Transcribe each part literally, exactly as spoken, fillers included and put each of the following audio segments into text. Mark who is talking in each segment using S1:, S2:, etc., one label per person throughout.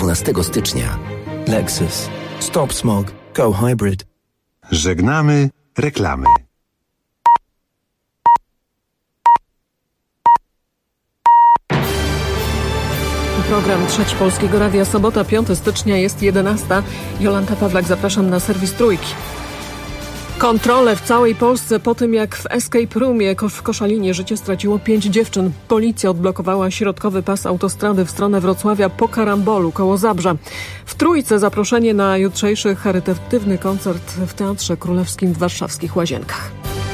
S1: dwunastego stycznia. Lexus. Stop smog. Go hybrid.
S2: Żegnamy reklamy.
S3: Program Trzeci Polskiego Radia. Sobota, piątego stycznia, jest jedenasta. Jolanta Pawlak, zapraszam na serwis Trójki. Kontrole w całej Polsce po tym, jak w Escape Roomie w Koszalinie życie straciło pięć dziewczyn. Policja odblokowała środkowy pas autostrady w stronę Wrocławia po karambolu koło Zabrza. W Trójce zaproszenie na jutrzejszy charytatywny koncert w Teatrze Królewskim w warszawskich Łazienkach.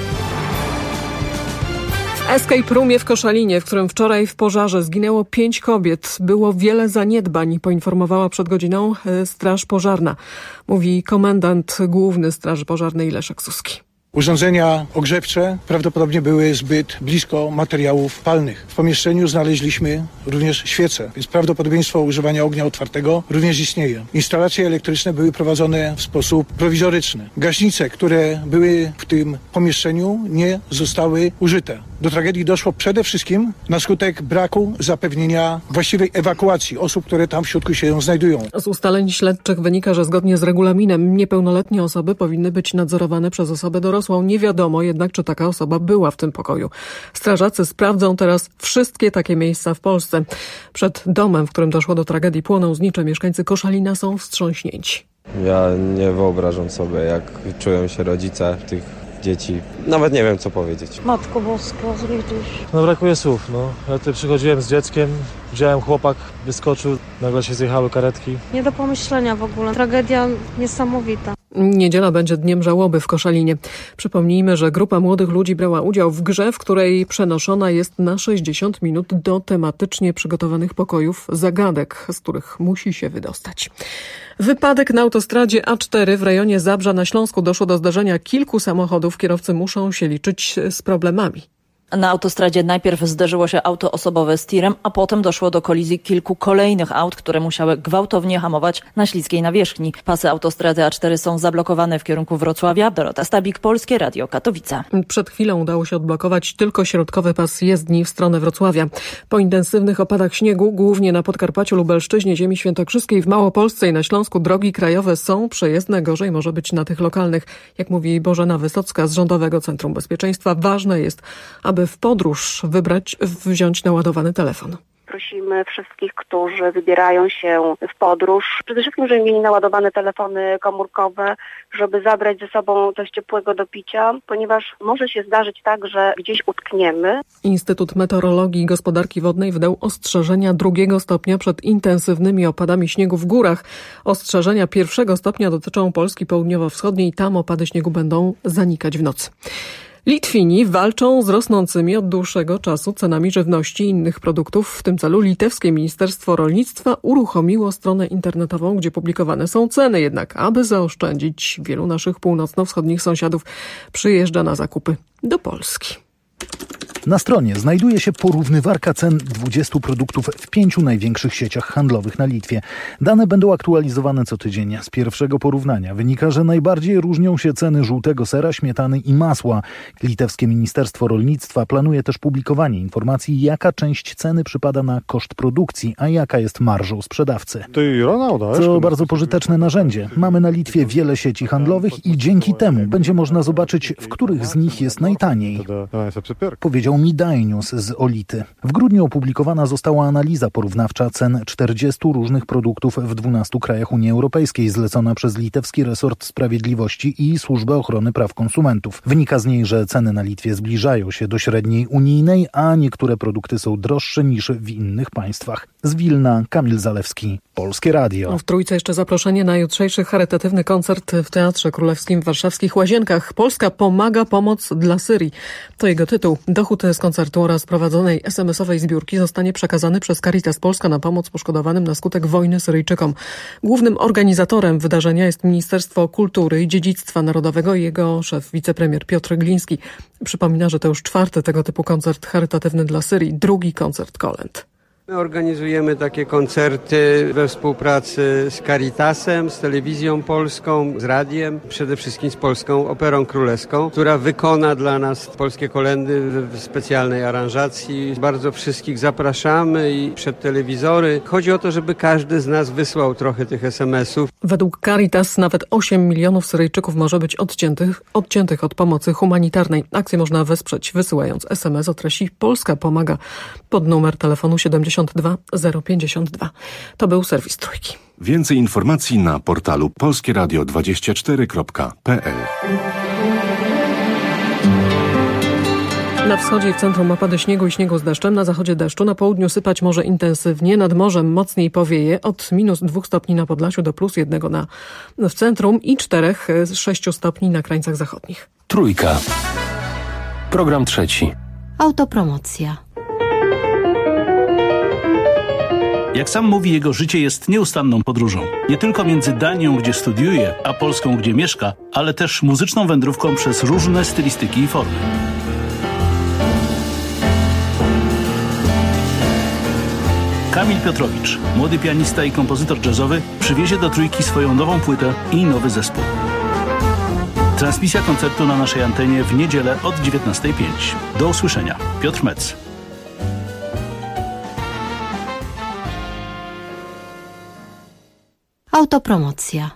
S3: W Escape Roomie w Koszalinie, w którym wczoraj w pożarze zginęło pięć kobiet, było wiele zaniedbań, poinformowała przed godziną Straż Pożarna. Mówi komendant główny Straży Pożarnej Leszek Suski.
S4: Urządzenia ogrzewcze prawdopodobnie były zbyt blisko materiałów palnych. W pomieszczeniu znaleźliśmy również świece, więc prawdopodobieństwo używania ognia otwartego również istnieje. Instalacje elektryczne były prowadzone w sposób prowizoryczny. Gaśnice, które były w tym pomieszczeniu, nie zostały użyte. Do tragedii doszło przede wszystkim na skutek braku zapewnienia właściwej ewakuacji osób, które tam w środku się znajdują.
S3: Z ustaleń śledczych wynika, że zgodnie z regulaminem niepełnoletnie osoby powinny być nadzorowane przez osobę dorosłą. Nie wiadomo jednak, czy taka osoba była w tym pokoju. Strażacy sprawdzą teraz wszystkie takie miejsca w Polsce. Przed domem, w którym doszło do tragedii, płoną znicze. Mieszkańcy Koszalina są wstrząśnięci.
S5: Ja nie wyobrażam sobie, jak czują się rodzice tych dzieci. Nawet nie wiem, co powiedzieć.
S6: Matko Boska, zlituj.
S7: No brakuje słów, no. Ja tutaj przychodziłem z dzieckiem, widziałem, chłopak wyskoczył, nagle się zjechały karetki.
S6: Nie do pomyślenia w ogóle. Tragedia niesamowita.
S3: Niedziela będzie dniem żałoby w Koszalinie. Przypomnijmy, że grupa młodych ludzi brała udział w grze, w której przenoszona jest na sześćdziesiąt minut do tematycznie przygotowanych pokojów zagadek, z których musi się wydostać. Wypadek na autostradzie A cztery w rejonie Zabrza na Śląsku. Doszło do zdarzenia kilku samochodów. Kierowcy muszą się liczyć z problemami.
S8: Na autostradzie najpierw zderzyło się auto osobowe z tirem, a potem doszło do kolizji kilku kolejnych aut, które musiały gwałtownie hamować na śliskiej nawierzchni. Pasy autostrady A cztery są zablokowane w kierunku Wrocławia. Dorota Stabik, Polskie Radio Katowice.
S3: Przed chwilą udało się odblokować tylko środkowy pas jezdni w stronę Wrocławia. Po intensywnych opadach śniegu, głównie na Podkarpaciu, Lubelszczyźnie, ziemi świętokrzyskiej, w Małopolsce i na Śląsku drogi krajowe są przejezdne. Gorzej może być na tych lokalnych. Jak mówi Bożena Wysocka z Rządowego Centrum Bezpieczeństwa, ważne jest, aby w podróż wybrać, wziąć naładowany telefon.
S9: Prosimy wszystkich, którzy wybierają się w podróż, przede wszystkim, żeby mieli naładowane telefony komórkowe, żeby zabrać ze sobą coś ciepłego do picia, ponieważ może się zdarzyć tak, że gdzieś utkniemy.
S3: Instytut Meteorologii i Gospodarki Wodnej wydał ostrzeżenia drugiego stopnia przed intensywnymi opadami śniegu w górach. Ostrzeżenia pierwszego stopnia dotyczą Polski południowo-wschodniej. Tam opady śniegu będą zanikać w nocy. Litwini walczą z rosnącymi od dłuższego czasu cenami żywności i innych produktów. W tym celu litewskie Ministerstwo Rolnictwa uruchomiło stronę internetową, gdzie publikowane są ceny. Jednak aby zaoszczędzić, wielu naszych północno-wschodnich sąsiadów przyjeżdża na zakupy do Polski.
S10: Na stronie znajduje się porównywarka cen dwudziestu produktów w pięciu największych sieciach handlowych na Litwie. Dane będą aktualizowane co tydzień. Z pierwszego porównania wynika, że najbardziej różnią się ceny żółtego sera, śmietany i masła. Litewskie Ministerstwo Rolnictwa planuje też publikowanie informacji, jaka część ceny przypada na koszt produkcji, a jaka jest marżą sprzedawcy. To bardzo pożyteczne narzędzie. Mamy na Litwie wiele sieci handlowych i dzięki temu będzie można zobaczyć, w których z nich jest najtaniej. Powiedział mi Dajnius z Olity. W grudniu opublikowana została analiza porównawcza cen czterdziestu różnych produktów w dwunastu krajach Unii Europejskiej, zlecona przez litewski resort sprawiedliwości i Służbę Ochrony Praw Konsumentów. Wynika z niej, że ceny na Litwie zbliżają się do średniej unijnej, a niektóre produkty są droższe niż w innych państwach. Z Wilna, Kamil Zalewski, Polskie Radio.
S3: W Trójce jeszcze zaproszenie na jutrzejszy charytatywny koncert w Teatrze Królewskim w warszawskich Łazienkach. Polska pomaga, pomoc dla Syrii. To jego tytuł. Dochód z koncertu oraz prowadzonej es em esowej zbiórki zostanie przekazany przez Caritas Polska na pomoc poszkodowanym na skutek wojny Syryjczykom. Głównym organizatorem wydarzenia jest Ministerstwo Kultury i Dziedzictwa Narodowego i jego szef, wicepremier Piotr Gliński. Przypomina, że to już czwarty tego typu koncert charytatywny dla Syrii, drugi koncert kolęd.
S11: My organizujemy takie koncerty we współpracy z Caritasem, z Telewizją Polską, z radiem, przede wszystkim z Polską Operą Królewską, która wykona dla nas polskie kolędy w specjalnej aranżacji. Bardzo wszystkich zapraszamy i przed telewizory. Chodzi o to, żeby każdy z nas wysłał trochę tych es em esów.
S3: Według Caritas nawet osiem milionów Syryjczyków może być odciętych, odciętych od pomocy humanitarnej. Akcję można wesprzeć wysyłając es em es o treści Polska pomaga pod numer telefonu siedemdziesiąt dwa zero pięćdziesiąt dwa. To był serwis Trójki.
S2: Więcej informacji na portalu polskie radio dwadzieścia cztery kropka p l.
S3: Na wschodzie i w centrum opady śniegu i śniegu z deszczem, na zachodzie deszczu, na południu sypać może intensywnie, nad morzem mocniej powieje, od minus dwóch stopni na Podlasiu do plus jednego na, w centrum i czterech z sześciu stopni na krańcach zachodnich.
S12: Trójka. Program trzeci.
S13: Autopromocja.
S14: Jak sam mówi, jego życie jest nieustanną podróżą. Nie tylko między Danią, gdzie studiuje, a Polską, gdzie mieszka, ale też muzyczną wędrówką przez różne stylistyki i formy. Kamil Piotrowicz, młody pianista i kompozytor jazzowy, przywiezie do Trójki swoją nową płytę i nowy zespół. Transmisja koncertu na naszej antenie w niedzielę od dziewiętnastej pięć. Do usłyszenia. Piotr Metz.
S13: Autopromocja.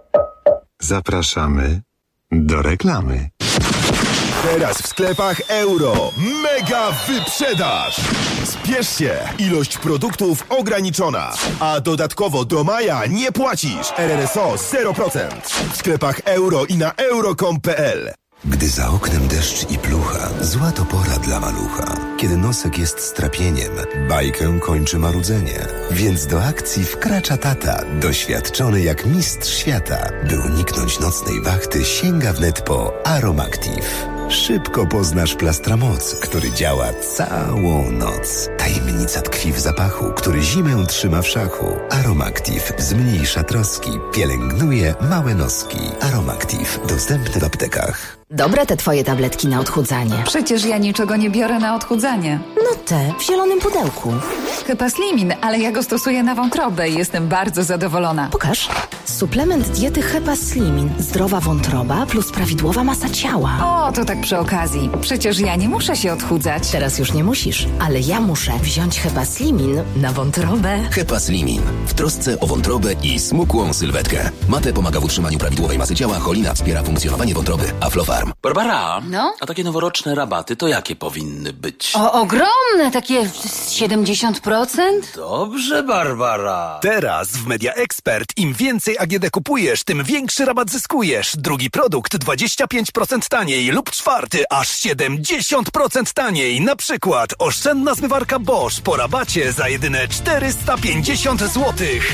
S2: Zapraszamy do reklamy.
S15: Teraz w sklepach Euro. Mega wyprzedaż! Spiesz się! Ilość produktów ograniczona. A dodatkowo do maja nie płacisz. R R S O zero procent. W sklepach Euro i na euro kropka com kropka p l.
S16: Gdy za oknem deszcz i plucha, zła to pora dla malucha. Kiedy nosek jest strapieniem, bajkę kończy marudzenie. Więc do akcji wkracza tata, doświadczony jak mistrz świata. By uniknąć nocnej wachty, sięga wnet po Aromactive. Szybko poznasz Plastramoc, który działa całą noc. Tajemnica tkwi w zapachu, który zimę trzyma w szachu. Aromactive zmniejsza troski, pielęgnuje małe noski. Aromactive dostępny w aptekach.
S17: Dobre te twoje tabletki na odchudzanie.
S18: Przecież ja niczego nie biorę na odchudzanie.
S17: No te, w zielonym pudełku.
S18: Hepaslimin, ale ja go stosuję na wątrobę i jestem bardzo zadowolona.
S17: Pokaż. Suplement diety Hepaslimin. Zdrowa wątroba plus prawidłowa masa ciała.
S18: O, to tak przy okazji. Przecież ja nie muszę się odchudzać.
S17: Teraz już nie musisz, ale ja muszę wziąć Hepaslimin na wątrobę.
S19: Hepaslimin. W trosce o wątrobę i smukłą sylwetkę. Mate pomaga w utrzymaniu prawidłowej masy ciała, cholina wspiera funkcjonowanie wątroby, a Flofarm.
S20: Barbara,
S18: no?
S20: A takie noworoczne rabaty to jakie powinny być?
S18: O, ogromne, takie siedemdziesiąt procent?
S20: Dobrze, Barbara.
S15: Teraz w Media Expert im więcej A G D kupujesz, tym większy rabat zyskujesz. Drugi produkt dwadzieścia pięć procent taniej lub czwarty aż siedemdziesiąt procent taniej. Na przykład oszczędna zmywarka Bosch po rabacie za jedyne czterysta pięćdziesiąt złotych.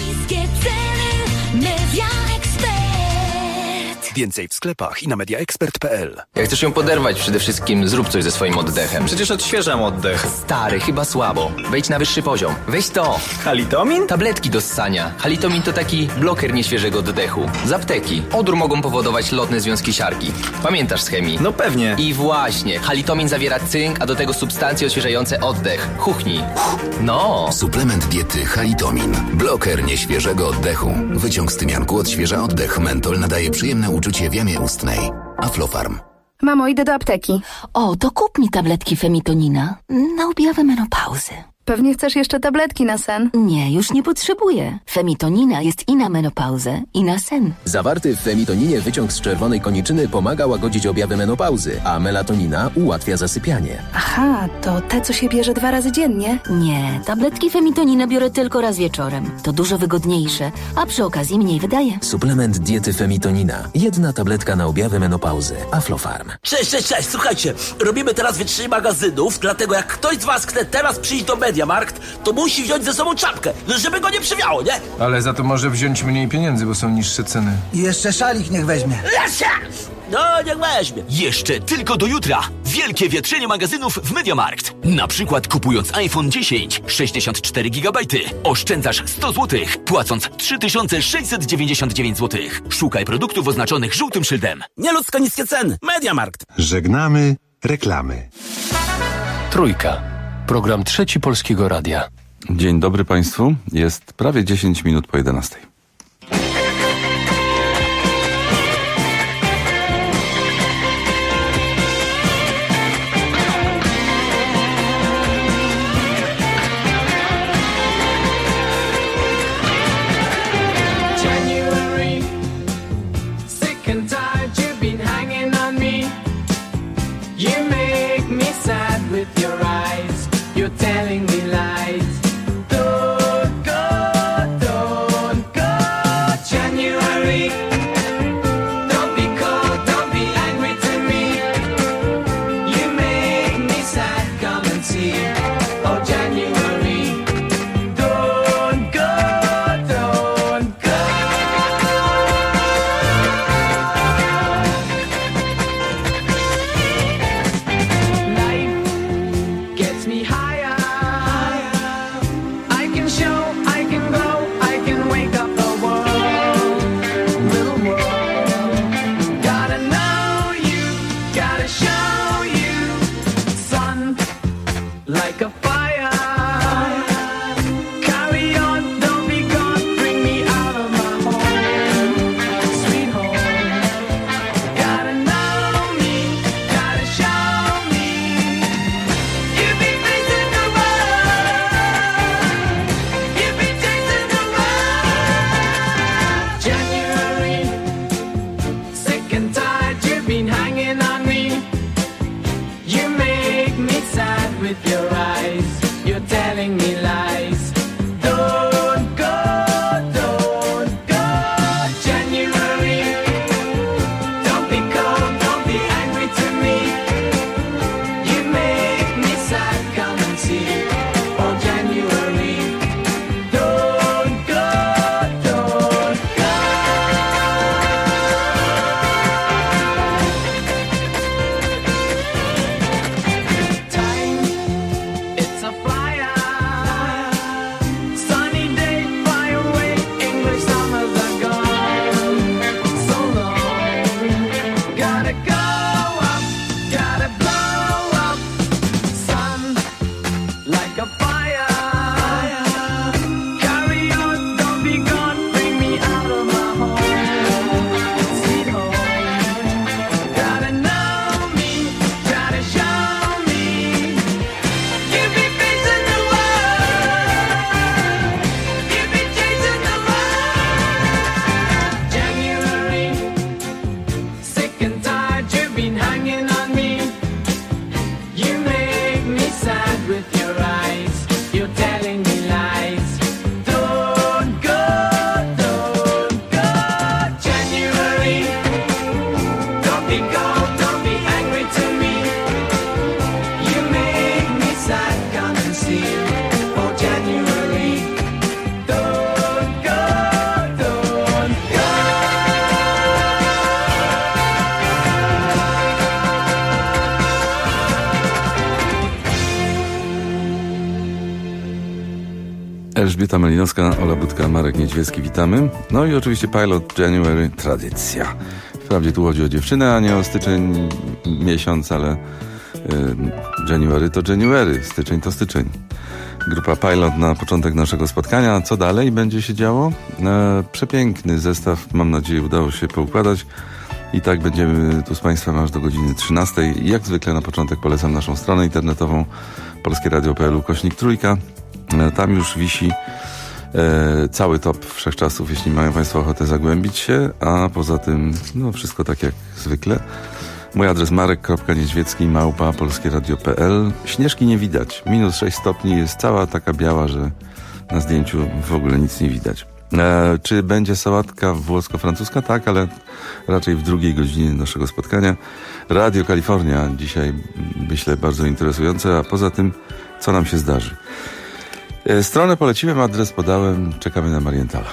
S21: Media Expert.
S15: Więcej w sklepach i na media expert kropka p l.
S22: Jak chcesz ją poderwać, przede wszystkim zrób coś ze swoim oddechem.
S23: Przecież odświeżam oddech.
S22: Stary, chyba słabo. Wejdź na wyższy poziom. Weź to.
S23: Halitomin?
S22: Tabletki do ssania. Halitomin to taki bloker nieświeżego oddechu. Z apteki. Odór mogą powodować lotne związki siarki. Pamiętasz z chemii?
S23: No pewnie.
S22: I właśnie. Halitomin zawiera cynk, a do tego substancje odświeżające oddech. Chuchnij. No.
S19: Suplement diety Halitomin. Bloker nieświeżego oddechu. Wyciąg z tymianku odświeża oddech. Mentol nadaje przyjemne uczucie w jamie ustnej. Aflofarm.
S24: Mamo, idę do apteki.
S17: O, to kup mi tabletki Femitonina na objawy menopauzy.
S24: Pewnie chcesz jeszcze tabletki na sen?
S17: Nie, już nie potrzebuję. Femitonina jest i na menopauzę, i na sen.
S19: Zawarty w femitoninie wyciąg z czerwonej koniczyny pomaga łagodzić objawy menopauzy, a melatonina ułatwia zasypianie.
S24: Aha, to te, co się bierze dwa razy dziennie?
S17: Nie, tabletki Femitonina biorę tylko raz wieczorem. To dużo wygodniejsze, a przy okazji mniej wydaje.
S19: Suplement diety Femitonina. Jedna tabletka na objawy menopauzy. Aflofarm.
S25: Cześć, cześć, cześć, słuchajcie, robimy teraz wytrzyj magazynów, dlatego jak ktoś z was chce teraz przyjść do Mediamarkt, to musi wziąć ze sobą czapkę, żeby go nie przywiało, nie?
S26: Ale za to może wziąć mniej pieniędzy, bo są niższe ceny.
S27: I jeszcze szalik niech weźmie.
S25: No, niech weźmie.
S28: Jeszcze tylko do jutra. Wielkie wietrzenie magazynów w Mediamarkt. Na przykład kupując iPhone dziesięć, sześćdziesiąt cztery gigabajty, oszczędzasz sto złotych, płacąc trzy tysiące sześćset dziewięćdziesiąt dziewięć złotych. Szukaj produktów oznaczonych żółtym szyldem.
S25: Nieludzko niskie ceny. Mediamarkt.
S2: Żegnamy reklamy.
S12: Trójka. Program Trzeci Polskiego Radia.
S1: Dzień dobry Państwu. Jest prawie dziesięć minut po jedenastej. Elżbieta Malinowska, Ola Budka, Marek Niedźwiecki, witamy. No i oczywiście Pilot January, tradycja. Wprawdzie tu chodzi o dziewczynę, a nie o styczeń miesiąc, ale y, January to January, styczeń to styczeń. Grupa Pilot na początek naszego spotkania. Co dalej będzie się działo? E, przepiękny zestaw, mam nadzieję, udało się poukładać. I tak będziemy tu z Państwem aż do godziny trzynastej. Jak zwykle na początek polecam naszą stronę internetową polskieradio kropka p l ukośnik trójka. Tam już wisi e, cały top wszechczasów, jeśli mają Państwo ochotę zagłębić się, a poza tym no wszystko tak jak zwykle. Mój adres marek kropka niedźwiecki małpa polskieradio kropka p l. Śnieżki nie widać. Minus sześć stopni, jest cała taka biała, że na zdjęciu w ogóle nic nie widać. E, czy będzie sałatka włosko-francuska? Tak, ale raczej w drugiej godzinie naszego spotkania. Radio Kalifornia dzisiaj, myślę, bardzo interesujące, a poza tym, co nam się zdarzy. E, stronę poleciłem, adres podałem, czekamy na Marientala.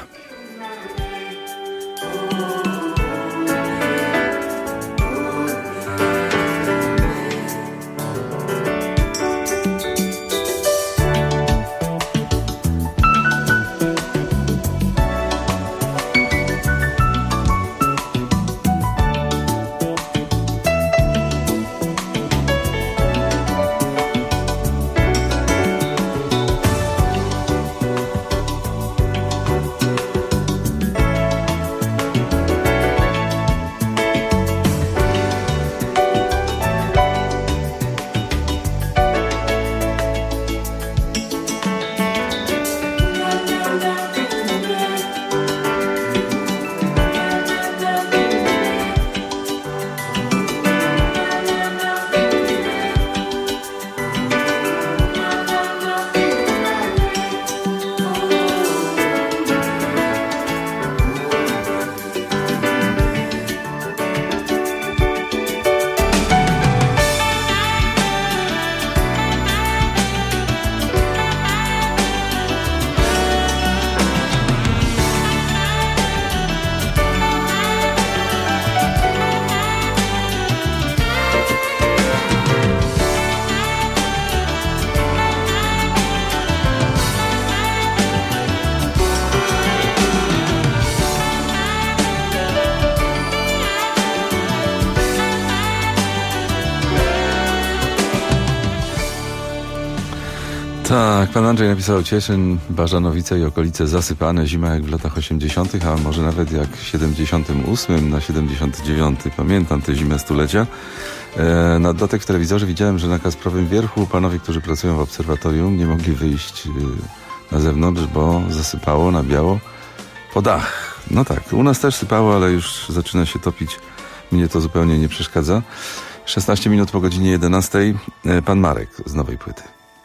S1: Tak, pan Andrzej napisał: Cieszyn, Bażanowice i okolice zasypane, zima jak w latach osiemdziesiątych, a może nawet jak w siedemdziesiątym ósmym na siedemdziesiąty dziewiąty. Pamiętam tę zimę stulecia. E, na dodatek w telewizorze widziałem, że na Kasprowym Wierchu panowie, którzy pracują w obserwatorium, nie mogli wyjść e, na zewnątrz, bo zasypało na biało po dach. No tak, u nas też sypało, ale już zaczyna się topić. Mnie to zupełnie nie przeszkadza. szesnaście minut po godzinie jedenastej. E, pan Marek z nowej płyty.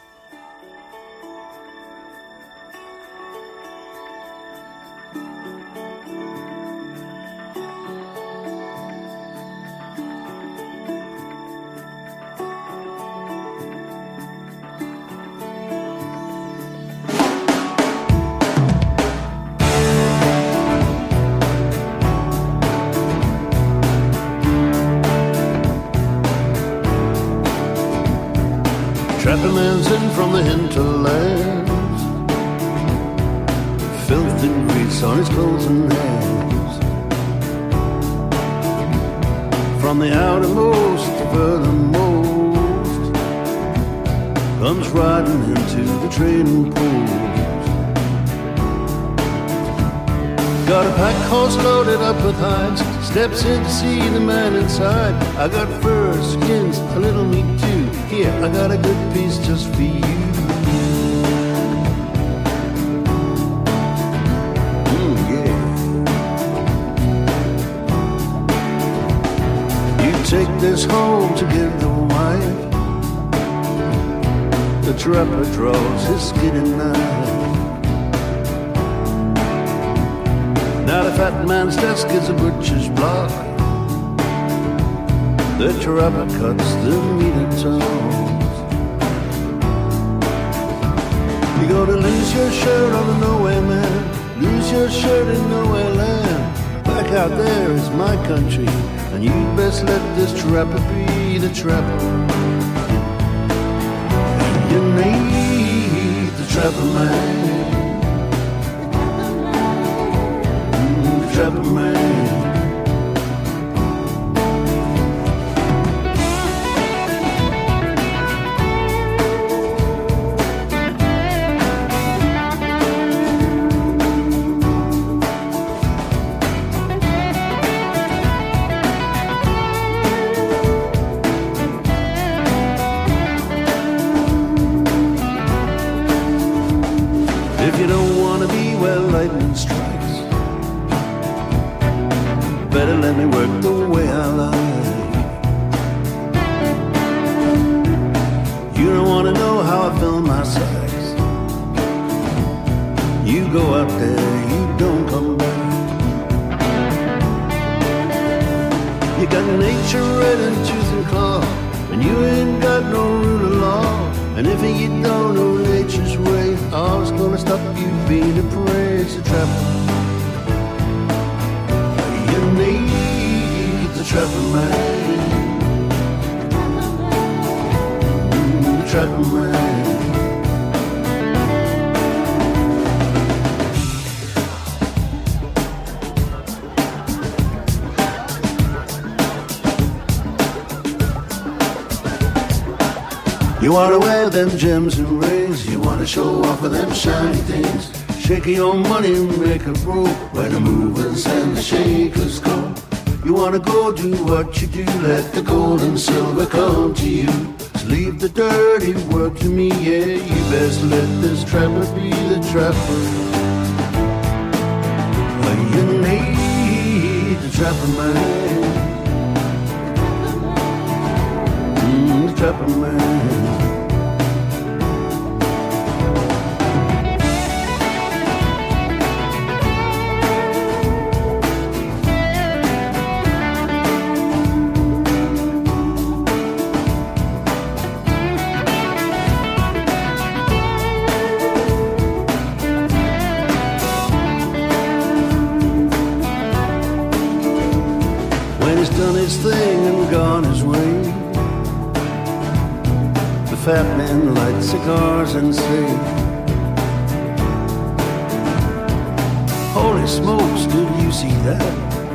S4: Trapperman's in from the hinterlands, filthy grease on his clothes and hands. From the outermost to furthermost, comes riding into the trading post. Got a pack horse loaded up with hides, steps in to see the man inside. I got fur, skins, a little meat too. Here, I got a good piece just for you. Mm, yeah. You take this home to give the wife. The trapper draws his skinny knife. Now the fat man's desk is a butcher's block. The trapper cuts the meat in tongues. You're gonna lose your shirt on the nowhere man, lose your shirt in nowhere land. Back out there is my country, and you'd best let this trapper be the trapper. And you need the trapper man, mm, the trapper man. If you don't want to be where lightning strikes, better let me work the way I like. You don't want to know how I fill my sacks. You go out there, you don't come back. You got nature red in tooth and claw, and you ain't got no rule of law. And if you don't know nature's way, I was gonna stop you being a praise the trapper. You need the trapper man, mm, the trapper man. You wanna wear them gems and rings, you wanna show off with them shiny things. Shake your money and make a roll when the movers and the shakers go. You wanna go do what you do, let the gold and silver come to you. So leave the dirty work to me, yeah, you best let this trapper be the trapper. You need the trapper man, mm, the trapper man. Done his thing and gone his way, the fat men light cigars and say, holy smokes, did you see that?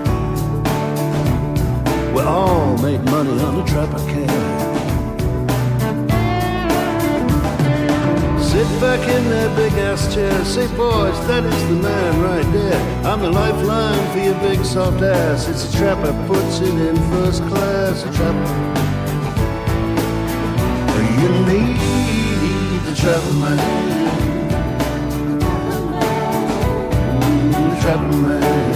S4: We all made money on the trapper can. Sit back in that big ass chair. Say, boys, that is the man right there. I'm the lifeline for your big soft ass. It's a trap that puts it in first class. A trap. You need the trapper man. Mm, the trapper man.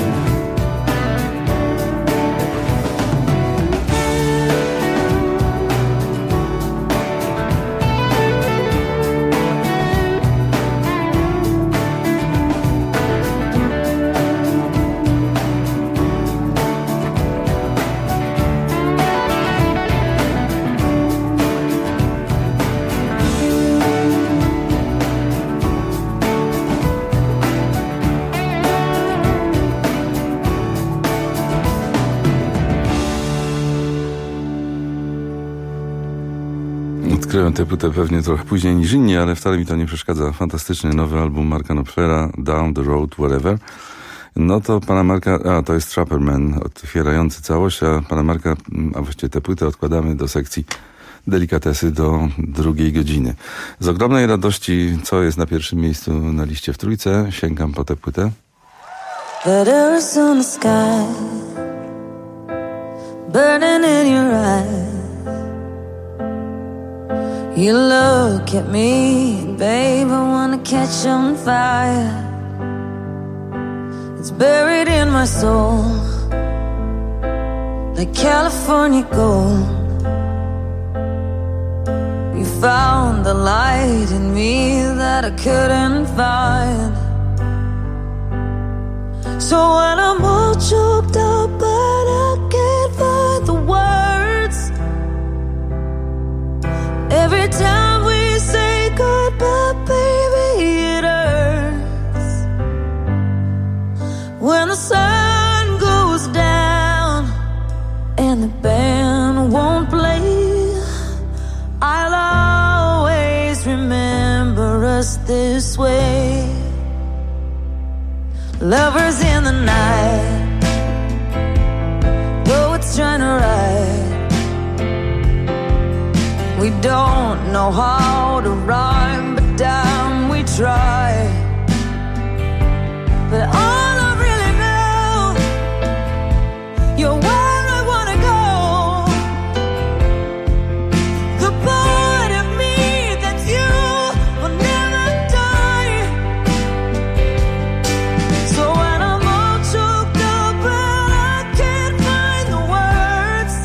S1: Odkryłem tę płytę pewnie trochę później niż inni, ale wcale mi to nie przeszkadza. Fantastyczny nowy album Marka Knopflera, Down the Road Wherever. No to pana Marka, a to jest Trapper Man, otwierający całość, a pana Marka, a właściwie tę płytę odkładamy do sekcji delikatesy do drugiej godziny. Z ogromnej radości, co jest na pierwszym miejscu na liście w trójce, sięgam po tę płytę.
S5: That Arizona sky burning in your eyes. You look at me, babe, I wanna catch on fire. It's buried in my soul, like California gold. You found the light in me that I couldn't find. So when I'm all choked up but I can't find the words, every time we say goodbye, baby, it hurts. When the sun goes down and the band won't play, I'll always remember us this way. Lovers in the night, though it's trying to ride. We don't know how to rhyme, but damn, we try. But all I really know, you're where I wanna go. The part of me that's you will never die. So when I'm all choked up and I can't find the words,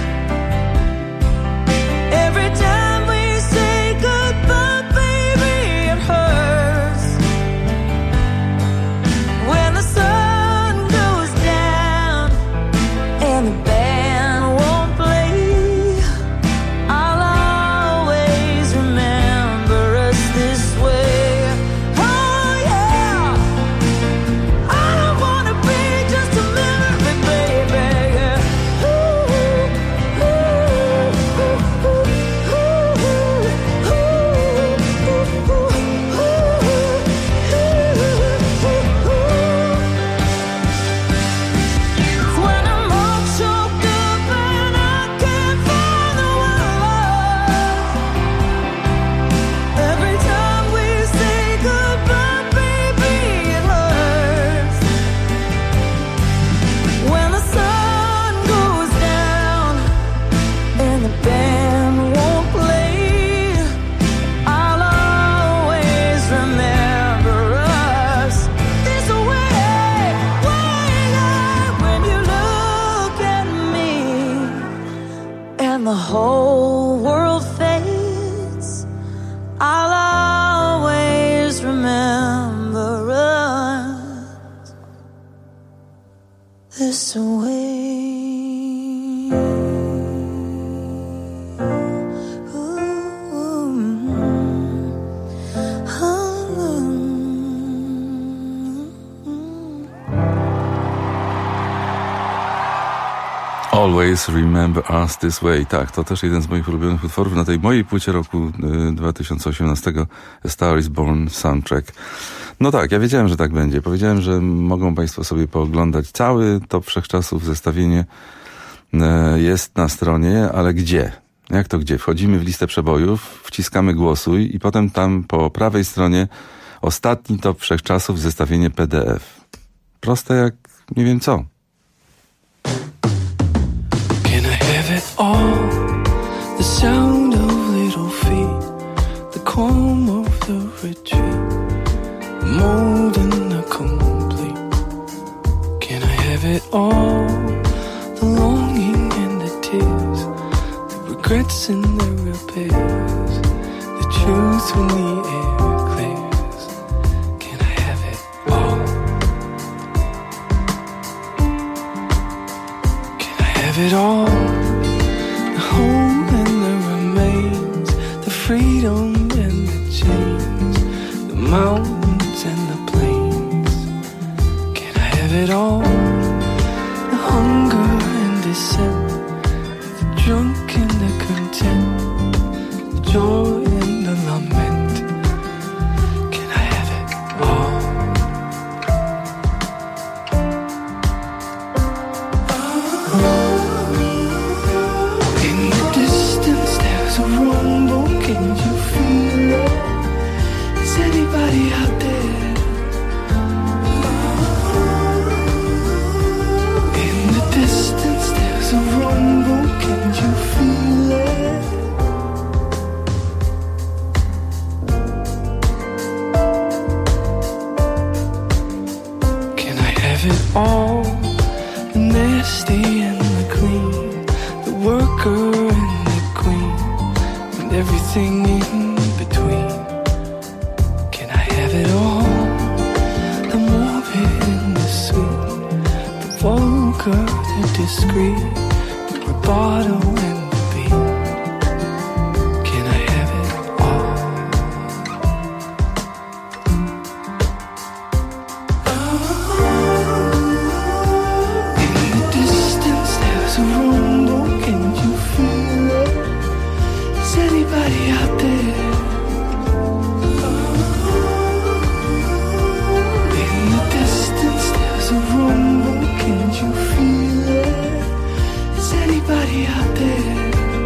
S5: every time we say goodbye, baby, it hurts. When the sun goes down and the band won't play, I'll always remember us this way. Oh yeah, I don't wanna be just a memory, baby. Ooh, ooh, ooh, ooh, ooh, ooh, ooh, when I'm all choked up and I can't find the words, every time we say goodbye, baby, it hurts. When the sun goes down and the band won't play, I'll always remember us this way. When you look at me and the whole world fades, I'll always remember us this way.
S1: Always Remember Us This Way. Tak, to też jeden z moich ulubionych utworów na tej mojej płycie roku y, dwa tysiące osiemnastego, A Star Is Born Soundtrack. No tak, ja wiedziałem, że tak będzie. Powiedziałem, że mogą państwo sobie pooglądać cały top wszechczasów, zestawienie y, jest na stronie, ale gdzie? Jak to gdzie? Wchodzimy w listę przebojów, wciskamy głosuj i potem tam po prawej stronie ostatni top wszechczasów, zestawienie P D F. Proste jak nie wiem co.
S5: Can I have it all? The sound of little feet, the calm of the retreat, the mold and the complete. Can I have it all? The longing and the tears, the regrets and the repairs, the truth when the air clears. Can I have it all? Can I have it all? The home and the remains, the freedom and the chains, the mountains and the plains. Can I have it all? The hunger and descent, the drunk and the content, the joy and the lament. Can I have it all? In the distance there's a rumble, can you feel it? Is anybody out there? In the distance there's a rumble, can you feel it? Can I have it all? The nasty and the clean, the worker and the queen, and everything in between. Can I have it all? The morbid and the sweet, the vulgar, the discreet, the rubato and the beat. Can I have it all? In the distance there's a rumble, can you feel it? Is anybody out there? In the distance there's a rumble, can you feel it? Is anybody out there?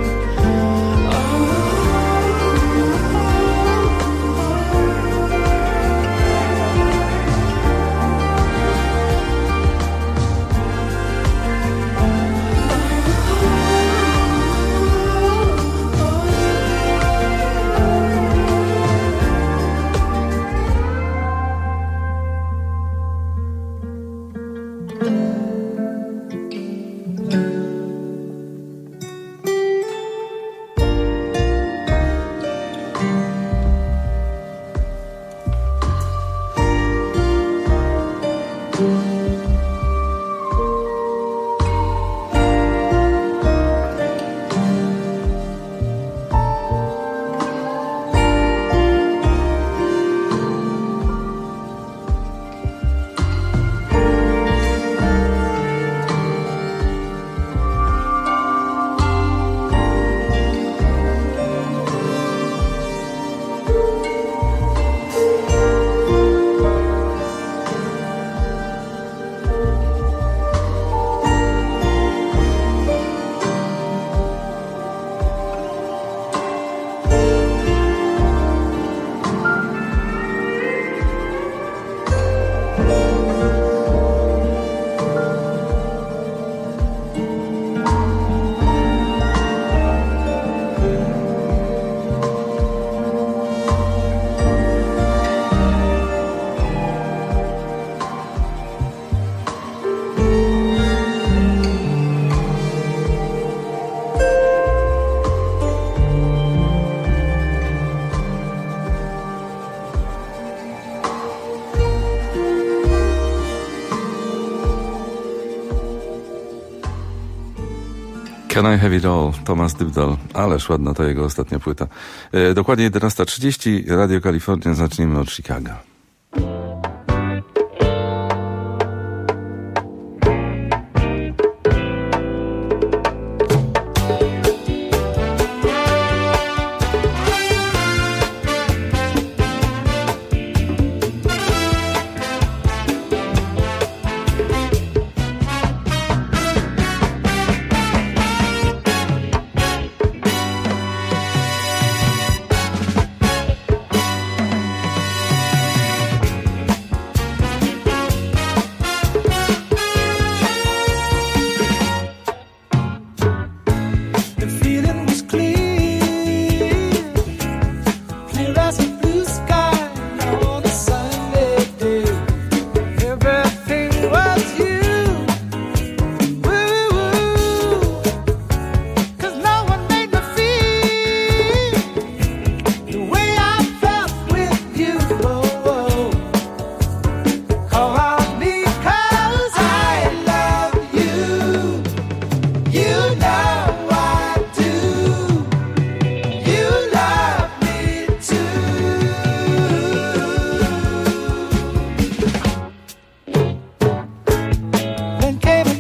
S1: Can I Have It All? Thomas Dybdahl. Ależ ładna to jego ostatnia płyta. E, dokładnie jedenasta trzydzieści, Radio Kalifornia. Zaczniemy od Chicago.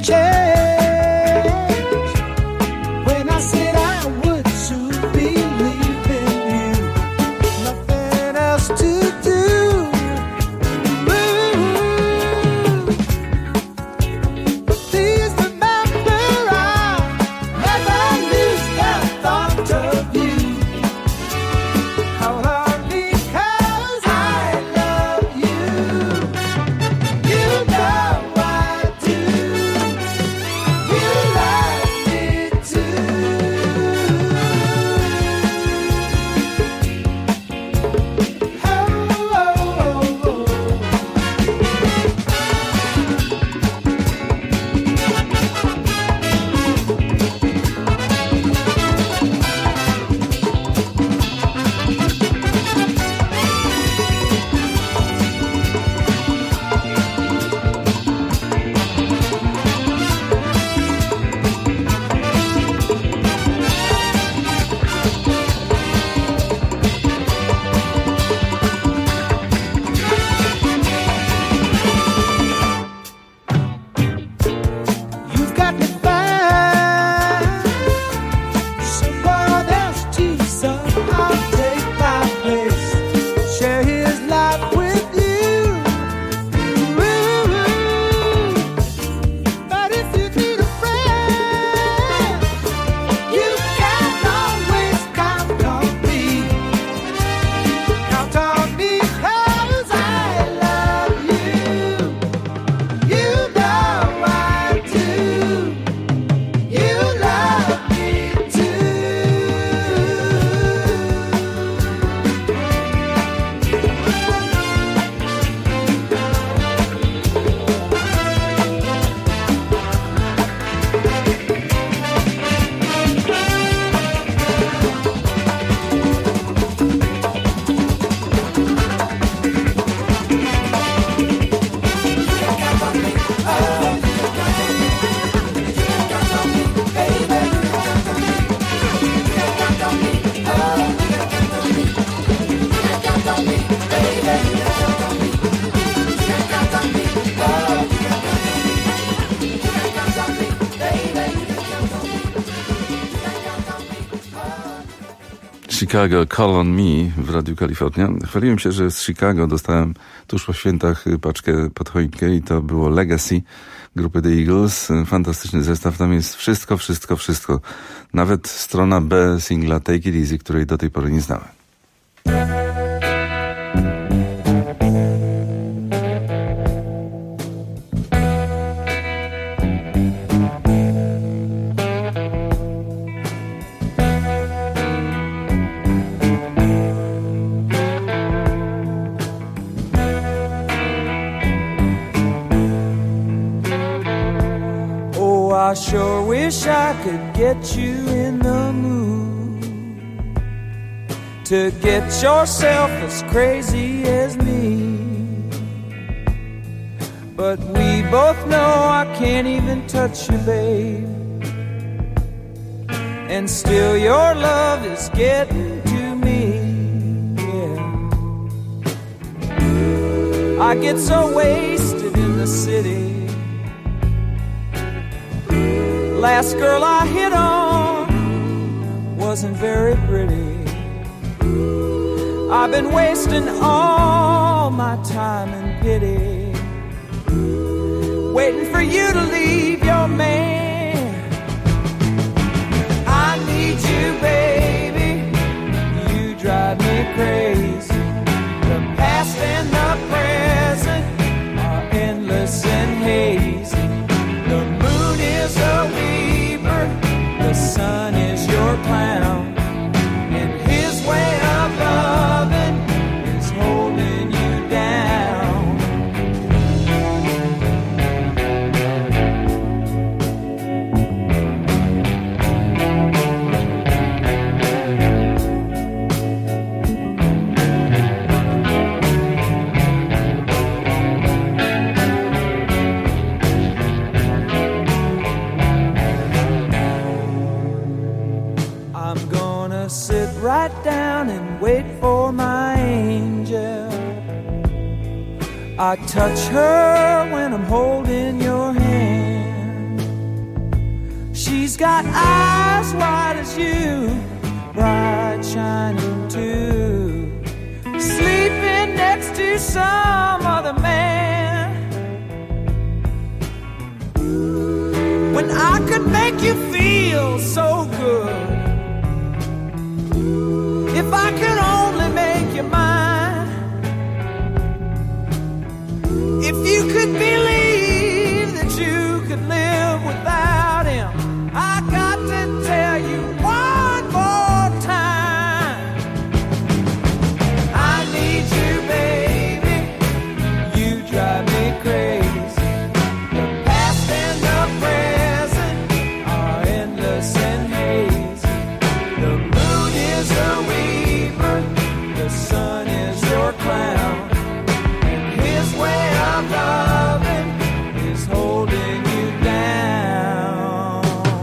S1: Chicago Call on Me w Radiu Kalifornia. Chwaliłem się, że z Chicago dostałem tuż po świętach paczkę pod choinkę i to było Legacy grupy The Eagles. Fantastyczny zestaw. Tam jest wszystko, wszystko, wszystko. Nawet strona B singla Take It Easy, której do tej pory nie znałem.
S6: I sure wish I could get you in the mood to get yourself as crazy as me. But we both know I can't even touch you, babe, and still your love is getting to me. Yeah, I get so wasted in the city. Last girl I hit on wasn't very pretty. I've been wasting all my time in pity, waiting for you to leave your man. I need you, baby. You drive me crazy. The past and the present are endless and hazy. The moon is a weaver, the sun is your clown, and his way of loving is holding you down. Sit right down and wait for my angel. I touch her when I'm holding your hand. She's got eyes wide as you, bright shining too, sleeping next to some other man. When I could make you feel so good, if I could only make you mine, if you could believe that you could live without him, I got to tell you one more time, I need you, baby, you drive me crazy. The past and the present are endless and hazy. The moon is a weaver, the sun is your clown, and his way of loving is holding you down.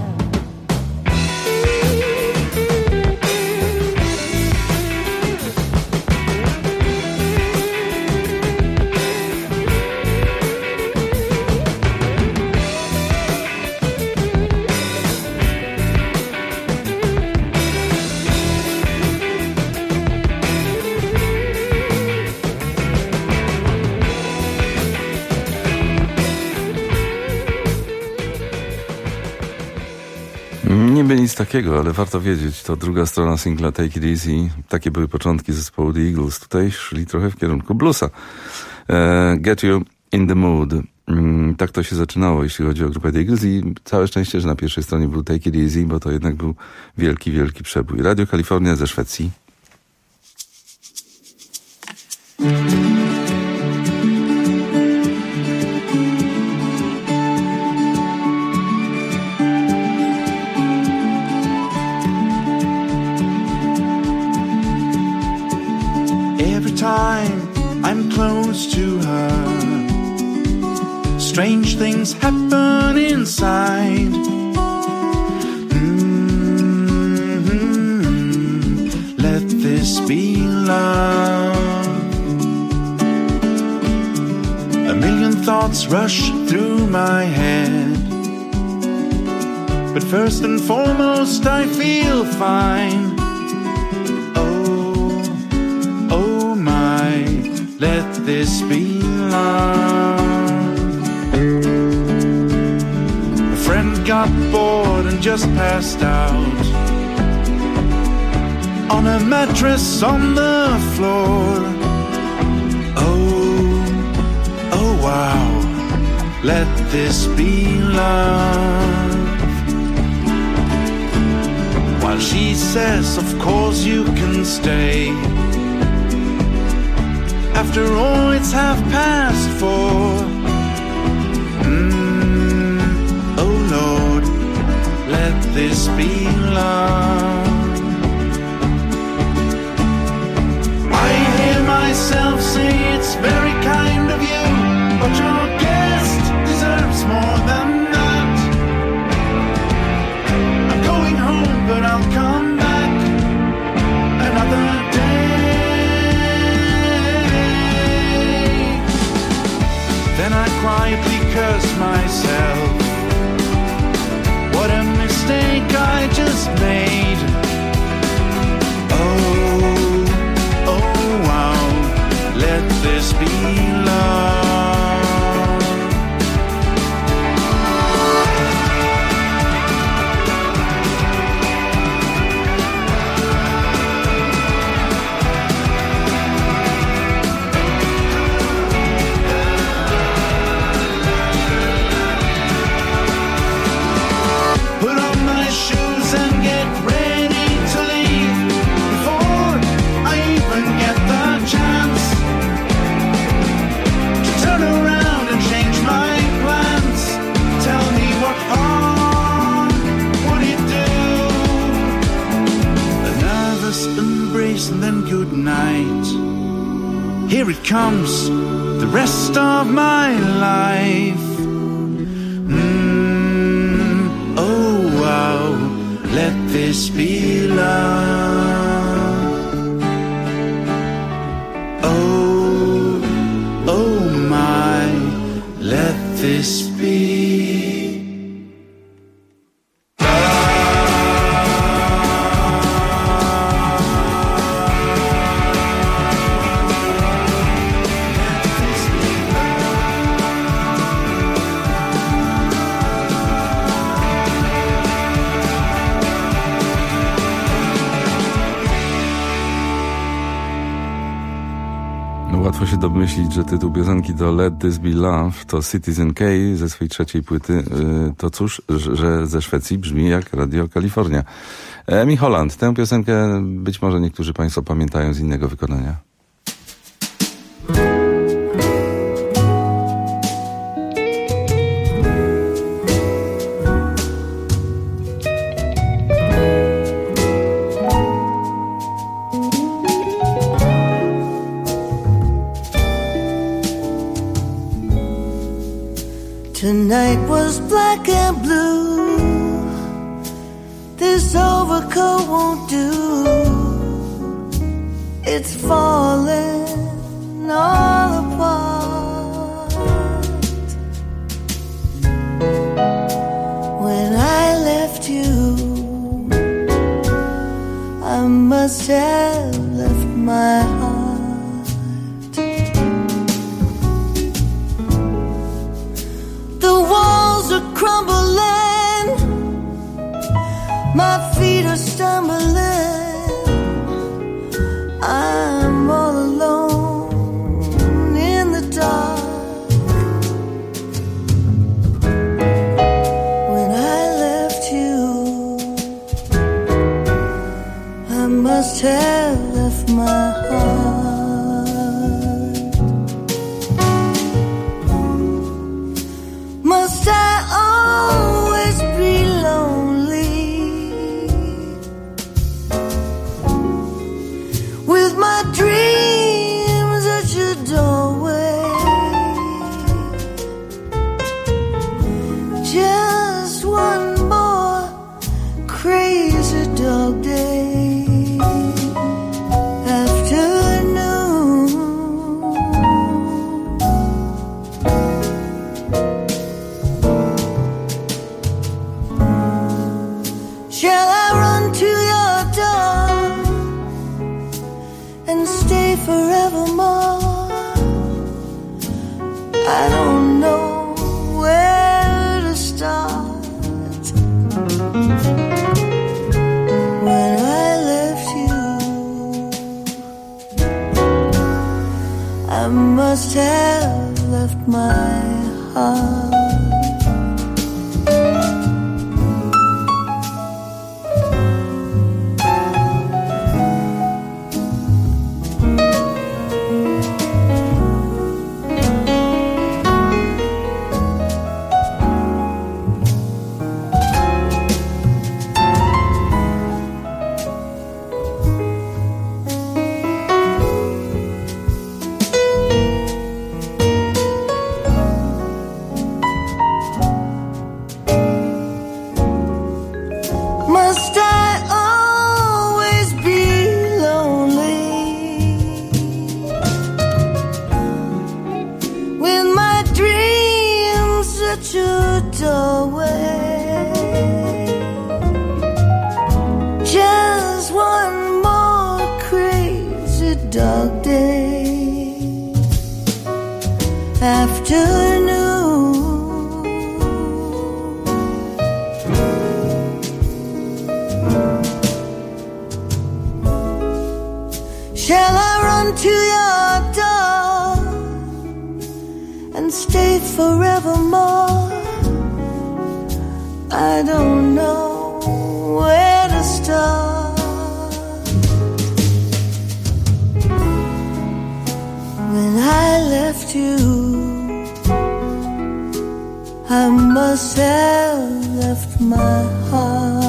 S1: Niby nic takiego, ale warto wiedzieć, to druga strona singla Take It Easy. Takie były początki zespołu The Eagles. Tutaj szli trochę w kierunku bluesa. E, Get You in the Mood. Mm, tak to się zaczynało, jeśli chodzi o grupę The Eagles, i całe szczęście, że na pierwszej stronie był Take It Easy, bo to jednak był wielki, wielki przebój. Radio Kalifornia ze Szwecji.
S3: Every time I'm close to her, strange things happen inside. Mm-hmm. Let this be love. A million thoughts rush through my head, but first and foremost I feel fine. Let this be love. A friend got bored and just passed out on a mattress on the floor. Oh, oh wow, let this be love. While she says, of course you can stay, after all, it's half past four. Mm, oh Lord, let this be love. I hear myself say it's very kind of you, but your guest deserves more than that. I'm going home, but I'll come back another day. Then I quietly curse myself. What a mistake I just made. Oh, oh wow, let this be love. And then good night. Here it comes, the rest of my life. Mm, oh wow, let this be love. Oh, oh my, let this be love.
S1: łatwo się domyślić, że tytuł piosenki to Let This Be Love, to Citizen K ze swojej trzeciej płyty. To cóż, że ze Szwecji brzmi jak Radio Kalifornia. Amy Holland. Tę piosenkę być może niektórzy Państwo pamiętają z innego wykonania.
S7: Tonight was black and blue. This overcoat won't do. It's falling all apart. When I left you, I must have left my heart. The walls are crumbling, my feet are stumbling, I'm all alone in the dark. When I left you, I must have left my heart. Must I always be lonely with my dreams at your doorway? Just one more crazy dog day afternoon. Shall I run to your door and stay forevermore? I don't know where to start. When I left you, I must have left my heart. Must I always be lonely with my dreams at your doorway? Just one more crazy dog day afternoon. Shall I run to your door and stay forevermore? I don't know where to start. When I left you, I must have left my heart.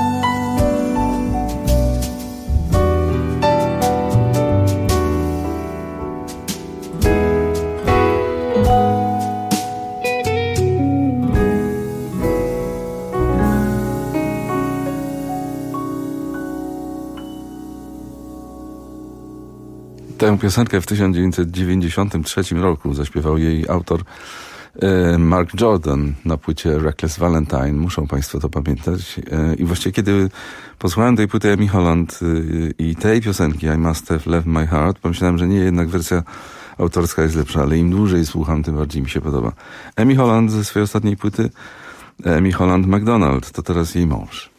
S1: Tę piosenkę w tysiąc dziewięćset dziewięćdziesiątym trzecim roku zaśpiewał jej autor e, Mark Jordan na płycie Reckless Valentine. Muszą Państwo to pamiętać. E, I właściwie kiedy posłuchałem tej płyty Amy Holland e, i tej piosenki I Must Have Left My Heart, pomyślałem, że nie, jednak wersja autorska jest lepsza, ale im dłużej słucham, tym bardziej mi się podoba. Amy Holland ze swojej ostatniej płyty, Amy Holland McDonald, to teraz jej mąż.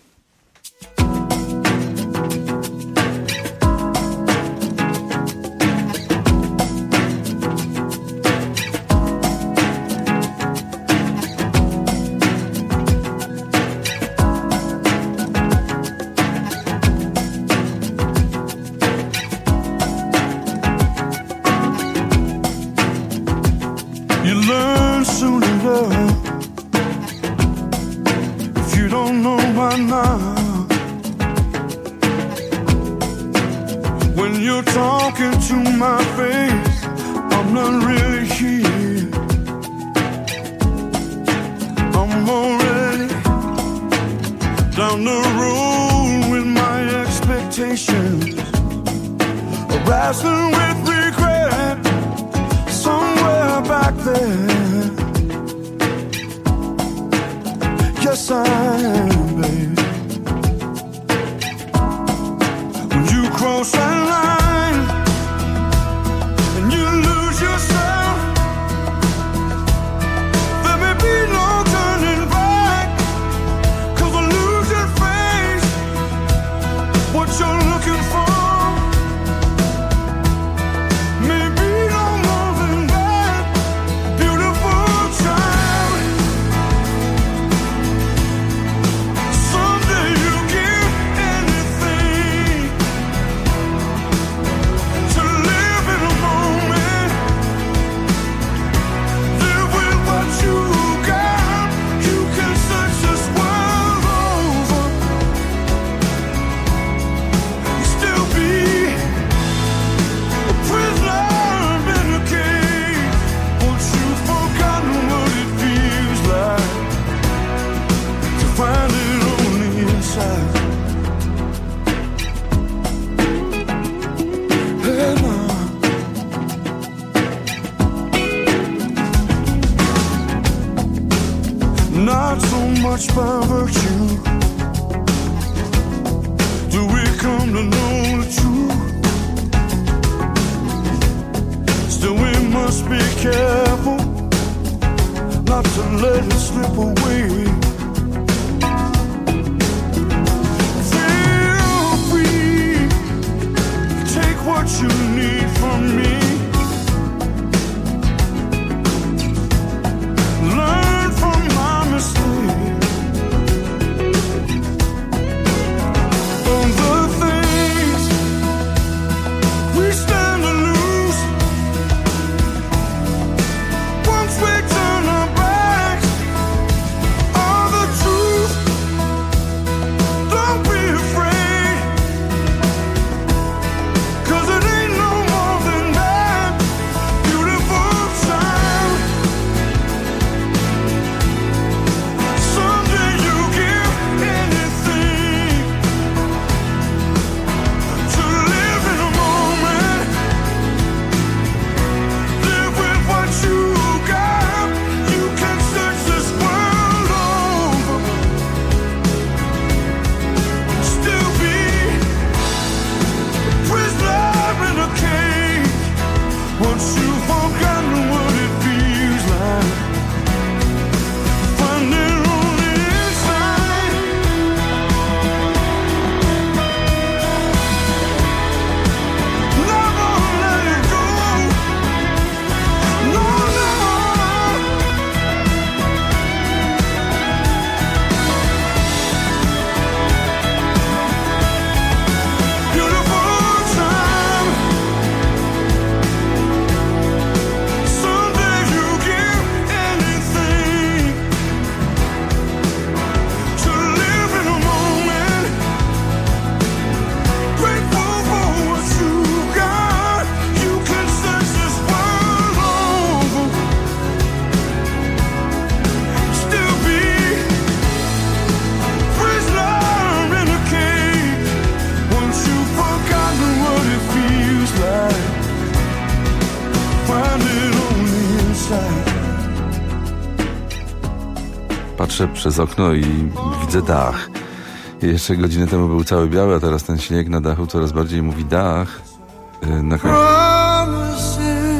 S3: right now. When you're talking to my face, I'm not really here. I'm already down the road with my expectations, wrestling with regret somewhere back there. Yes, I am, baby. When you cross that line and you lose yourself, there may be no turning back, 'cause a losing face, what you're looking for, maybe no more than that, beautiful child. Someday you'll give anything to live in a moment, live with what you got. You can search this world over, still be a prisoner in a cage. Once you've forgotten what it feels like to find it on the inside. Hey, ma. Not so much by virtue do we come to know the truth. Still we must be careful not to let it slip away. Feel free, take what you need from me. Learn from my mistakes. From the things we stand to lose, once we turn our backs on the truth. Don't be afraid, 'cause it ain't no more than that, beautiful child. Someday you'll give anything to live in a moment, live with what you got. You can search this world over, still be a prisoner in a cage. Once you've forgotten what it feels like, find it on the inside. Never let it go. No, no. Beautiful time. Someday you'll give anything to live in a moment, grateful for what you got. You can search this world over, still be prisoner in a cage. Once you've forgotten what it feels like, find it on the inside.
S1: Patrzę przez okno i widzę dach. Jeszcze godzinę temu był cały biały, a teraz ten śnieg na dachu coraz bardziej mówi dach. Yy, Na końcu.
S7: Promises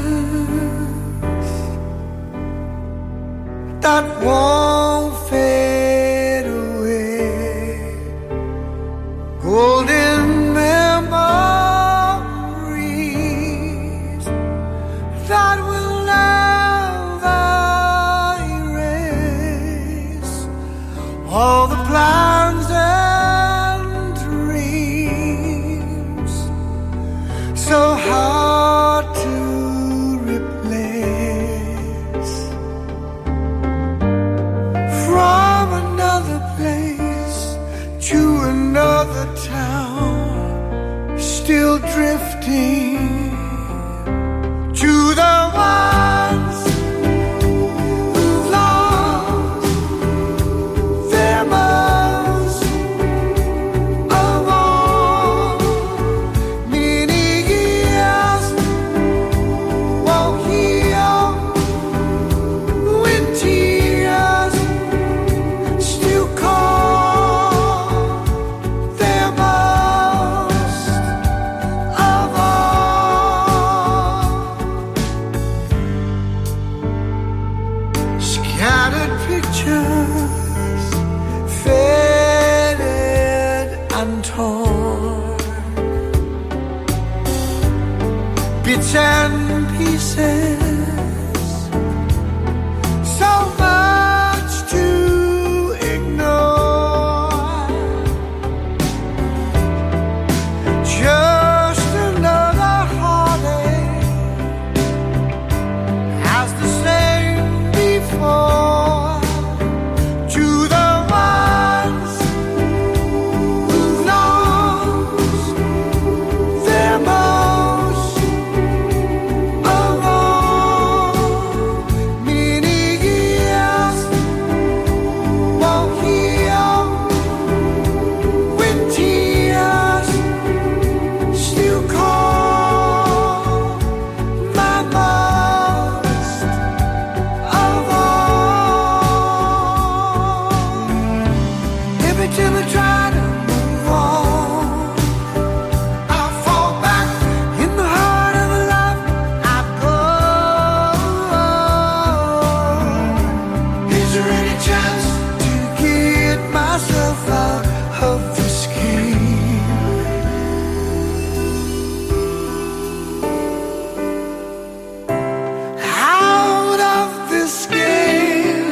S7: that won't fade away, golden memories that will never erase all the plans and dreams so hard to replace. From another place
S3: still drifting to the ones who've lost their most of all. Many years won't heal when tears still call their most of all. Scattered pictures, faded and torn, bits and pieces, so much to ignore. Just another heartache, as the same before. To the ones who've lost their most of all. Many years won't heal when tears still call my most of all. Every time I try to move on, I fall back in the heart of love. I go. Is there any chance to get myself out of this game? Out of this game.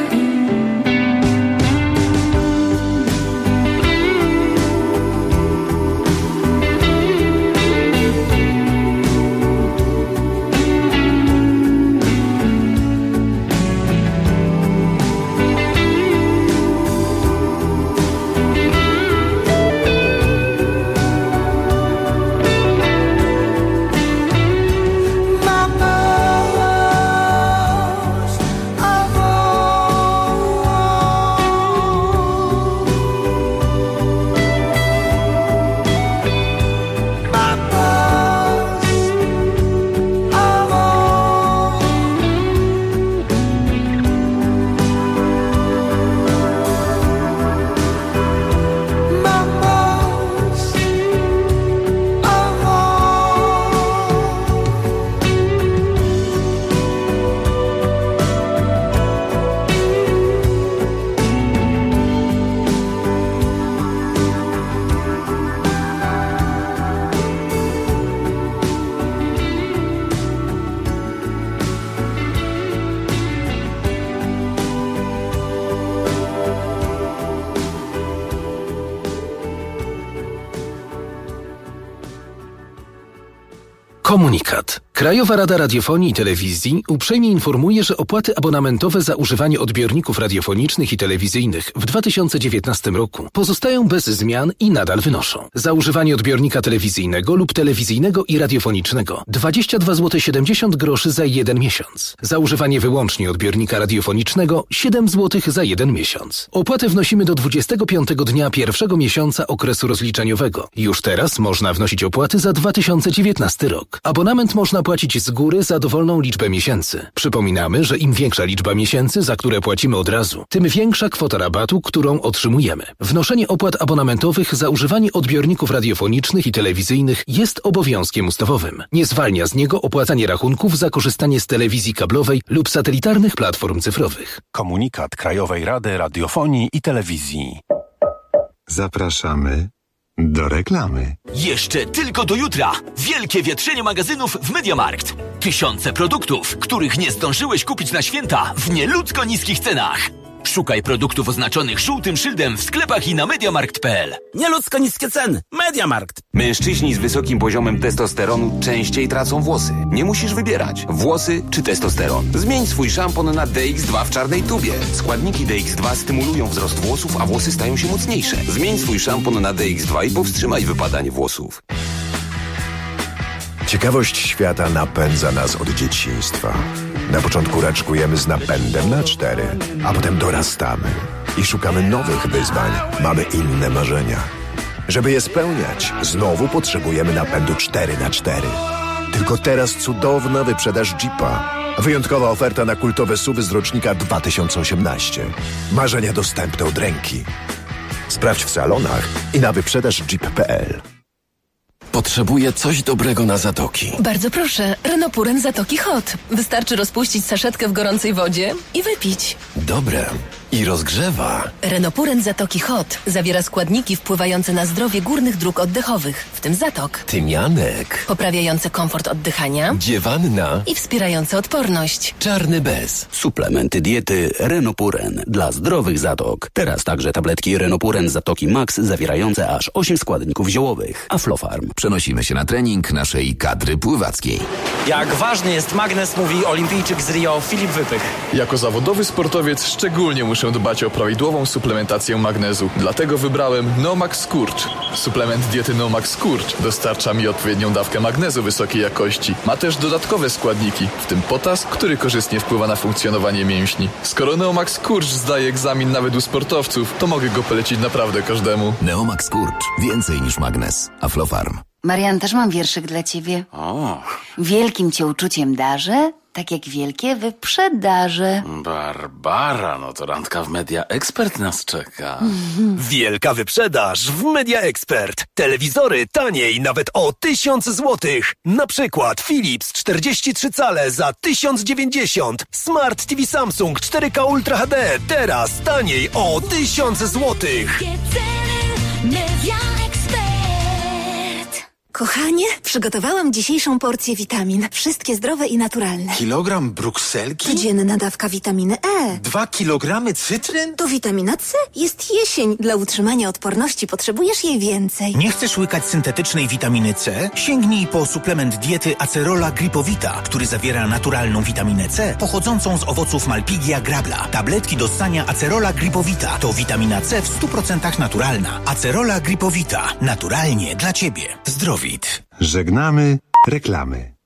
S3: My most of all. My most of all. My most of
S8: Komunikat. Krajowa Rada Radiofonii i Telewizji uprzejmie informuje, że opłaty abonamentowe za używanie odbiorników radiofonicznych i telewizyjnych w dwa tysiące dziewiętnastym roku pozostają bez zmian i nadal wynoszą. Za używanie odbiornika telewizyjnego lub telewizyjnego i radiofonicznego dwadzieścia dwa złote siedemdziesiąt groszy za jeden miesiąc. Za używanie wyłącznie odbiornika radiofonicznego siedem złotych za jeden miesiąc. Opłatę wnosimy do dwudziestego piątego dnia pierwszego miesiąca okresu rozliczeniowego. Już teraz można wnosić opłaty za dwa tysiące dziewiętnasty rok. Abonament można płacić z góry za dowolną liczbę miesięcy. Przypominamy, że im większa liczba miesięcy, za które płacimy od razu, tym większa kwota rabatu, którą otrzymujemy. Wnoszenie opłat abonamentowych za używanie odbiorników radiofonicznych i telewizyjnych jest obowiązkiem ustawowym. Nie zwalnia z niego opłacanie rachunków za korzystanie z telewizji kablowej lub satelitarnych platform cyfrowych.
S2: Komunikat Krajowej Rady Radiofonii i Telewizji. Zapraszamy do reklamy.
S28: Jeszcze tylko do jutra. Wielkie wietrzenie magazynów w MediaMarkt. Tysiące produktów, których nie zdążyłeś kupić na święta w nieludzko niskich cenach. Szukaj produktów oznaczonych żółtym szyldem w sklepach i na mediamarkt kropka p l.
S25: Nieludzko niskie ceny. MediaMarkt.
S9: Mężczyźni z wysokim poziomem testosteronu częściej tracą włosy. Nie musisz wybierać. Włosy czy testosteron. Zmień swój szampon na D X dwa w czarnej tubie. Składniki D X dwa stymulują wzrost włosów, a włosy stają się mocniejsze. Zmień swój szampon na D X dwa i powstrzymaj wypadanie włosów.
S10: Ciekawość świata napędza nas od dzieciństwa. Na początku raczkujemy z napędem na cztery, a potem dorastamy i szukamy nowych wyzwań. Mamy inne marzenia. Żeby je spełniać, znowu potrzebujemy napędu cztery na cztery. Tylko teraz cudowna wyprzedaż Jeepa. Wyjątkowa oferta na kultowe suwy z rocznika dwa tysiące osiemnaście. Marzenia dostępne od ręki. Sprawdź w salonach i na wyprzedaż jeep kropka p l.
S11: Potrzebuję coś dobrego na zatoki.
S13: Bardzo proszę, Renopuren Zatoki Hot. Wystarczy rozpuścić saszetkę w gorącej wodzie i wypić.
S11: Dobre. I rozgrzewa.
S13: Renopuren Zatoki Hot zawiera składniki wpływające na zdrowie górnych dróg oddechowych, w tym zatok.
S11: Tymianek.
S13: Poprawiające komfort oddychania.
S11: Dziewanna.
S13: I wspierające odporność.
S11: Czarny bez.
S20: Suplementy diety Renopuren dla zdrowych zatok. Teraz także tabletki Renopuren Zatoki Max zawierające aż osiem składników ziołowych. Aflofarm.
S19: Przenosimy się na trening naszej kadry pływackiej.
S23: Jak ważny jest magnes, mówi olimpijczyk z Rio Filip Wypych.
S14: Jako zawodowy sportowiec szczególnie muszę dbać o prawidłową suplementację magnezu. Dlatego wybrałem Nomax Skurcz. Suplement diety Nomax Skurcz dostarcza mi odpowiednią dawkę magnezu wysokiej jakości. Ma też dodatkowe składniki, w tym potas, który korzystnie wpływa na funkcjonowanie mięśni. Skoro Neomax Skurcz zdaje egzamin nawet u sportowców, to mogę go polecić naprawdę każdemu.
S19: Neomax Skurcz. Więcej niż magnes. Aflofarm.
S16: Marian, też mam wierszyk dla ciebie.
S20: O.
S16: Wielkim cię uczuciem darzę, tak jak wielkie wyprzedaże.
S20: Barbara, no to randka w Media Expert nas czeka.
S15: Wielka wyprzedaż w Media Expert. Telewizory taniej nawet o tysiąc złotych. Na przykład Philips czterdzieści trzy cale za tysiąc dziewięćdziesiąt. Smart T V Samsung cztery K Ultra H D teraz taniej o tysiąc złotych.
S18: Media Expert. Kochanie, przygotowałam dzisiejszą porcję witamin. Wszystkie zdrowe i naturalne.
S21: Kilogram brukselki?
S18: Codzienna dawka witaminy E.
S21: Dwa kilogramy cytryn?
S18: To witamina C. Jest jesień. Dla utrzymania odporności potrzebujesz jej więcej.
S27: Nie chcesz łykać syntetycznej witaminy C? Sięgnij po suplement diety Acerola Gripowita, który zawiera naturalną witaminę C pochodzącą z owoców Malpighia grabla. Tabletki do ssania Acerola Gripowita to witamina C w stu procentach naturalna. Acerola Gripowita. Naturalnie dla Ciebie. Zdrowit.
S2: Żegnamy reklamy.